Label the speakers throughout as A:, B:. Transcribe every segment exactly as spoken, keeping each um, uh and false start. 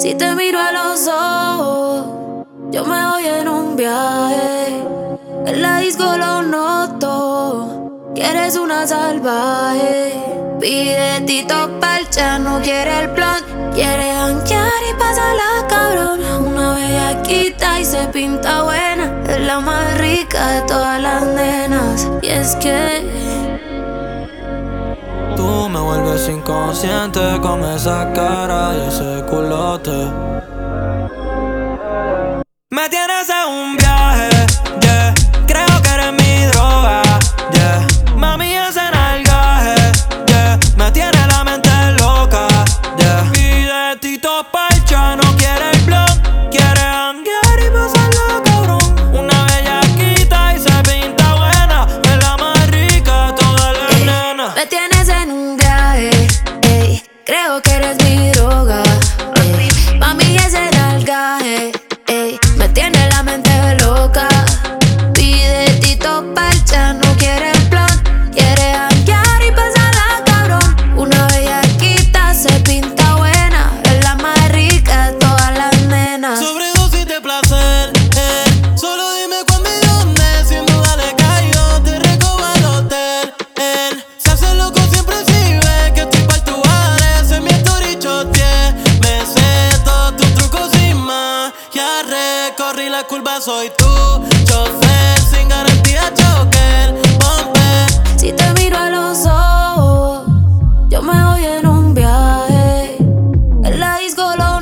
A: Si te miro a los ojos, yo me voy en un viaje. En la disco lo noto, que eres una salvaje. Pide Tito Parcha, no quiere el plan. Quiere janguear y pasarla cabrón. Una bellaquita y se pinta buena. Es la más rica de todas las nenas. Y es que
B: tú me vuelves inconsciente con esa cara y ese culote. Me tienes en un viaje, yeah. Creo que eres mi droga, yeah. Mami, ese nalgaje, yeah. Me tiene la mente loca, yeah. Pide Tito Parcha, no quiere el blog. Quiere janguear y pasarla cabrón. Una bellaquita y se pinta buena. Es la más rica de todas las
A: ey,
B: nenas.
A: me tienes en un viaje, ey. Creo que eres mi droga, ey. Mami, ese nalgaje, ey. Me tiene la mente loca. Pide Tito Parcha, no quiere el plan. Quiere janguear y pasarla cabrón. Una bellaquita se pinta buena. Es la más rica de todas las nenas.
B: Sobredosis de placer, eh. Solo dime cuándo y dónde. Sin duda le caigo, te recojo al hotel, él se hace loco siempre si ve que estoy pa' tu ese es mi story choteé. Me sé todos tus trucos sin más. Ya recorrí la curva, soy tu chofer. Sin garantía choker, bomber.
A: Si te miro a los ojos, yo me voy en un viaje. En la disco lo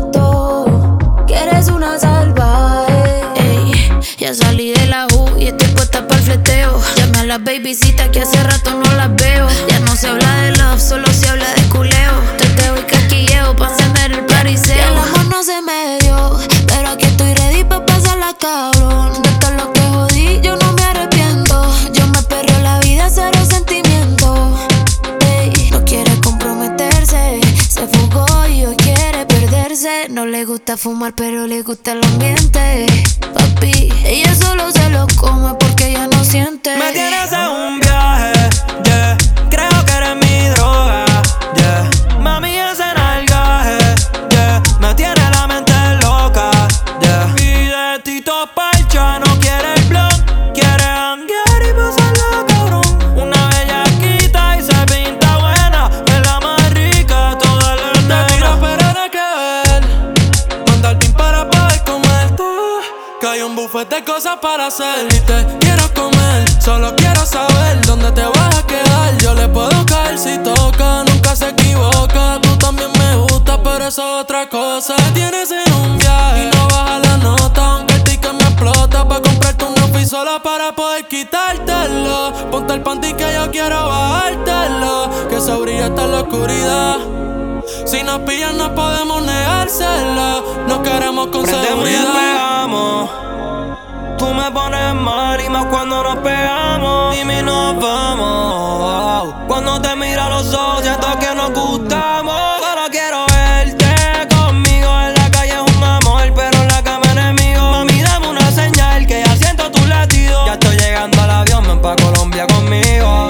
A: noto, que eres una salvaje. Ey, ya salí de la U y estoy puesta para el fleteo. Llamé a las babysitas que hace rato no las veo. Ya no se habla de love, solo se habla de culeo. Teteo y casquilleo pa' encender el pariseo. Y el amor no se me dio, pero aquí estoy ready pa' pasarla cabrón. De todo lo que jodí, yo no me arrepiento. Yo me perreo la vida, cero sentimiento. Ey, no quiere comprometerse, se fugó y hoy quiere perderse. No le gusta fumar, pero le gusta el ambiente. Papi, ella solo se lo come porque ella no siente.
B: Me tienes en un viaje, yeah. Creo que eres mi droga, yeah. Mami, ese nalgaje, yeah. Me tiene la mente loca, yeah. Pide Tito Parcha, no quiere el blog. Quiere janguear y pasarla cabrón. Una bellaquita y se pinta buena. Es la más rica de todas las nenas. Te tiro pero nada que ver. Manda el pin para poder comerte. Que hay un buffet de cosas para hacer y te quiero comer. Solo quiero saber dónde te vas a quedar. Yo le puedo caer si toca, nunca se equivoca. Tú también me gusta, pero eso es otra cosa. Me tienes en un viaje y no baja la nota. Aunque el ticket me explota, pa' comprarte un outfit sola para poder quitártelo. Ponte el panty que yo quiero bajártelo. Que se brilla hasta en la oscuridad. Si nos pillan no podemos negárselo. No queremos con
C: Prendemos y
B: seguridad.
C: despegamos. Tú me pones mal y más cuando nos pegamos. Dime y nos vamos. Cuando te miro a los ojos siento que nos gustamos. Solo quiero verte conmigo. En la calle es un amor, pero en la cama enemigo. Mami, dame una señal que ya siento tu latido. Ya estoy llegando al avión, ven pa' Colombia conmigo.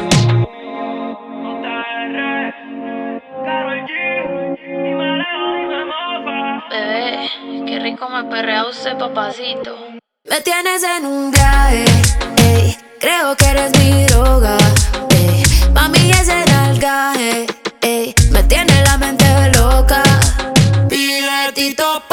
A: Bebé, qué rico me perrea usted, papacito. Me tienes en un viaje, ey. Creo que eres mi droga, ey. Mami, ese nalgaje, ey. Me tiene la mente loca.
B: Pide Tito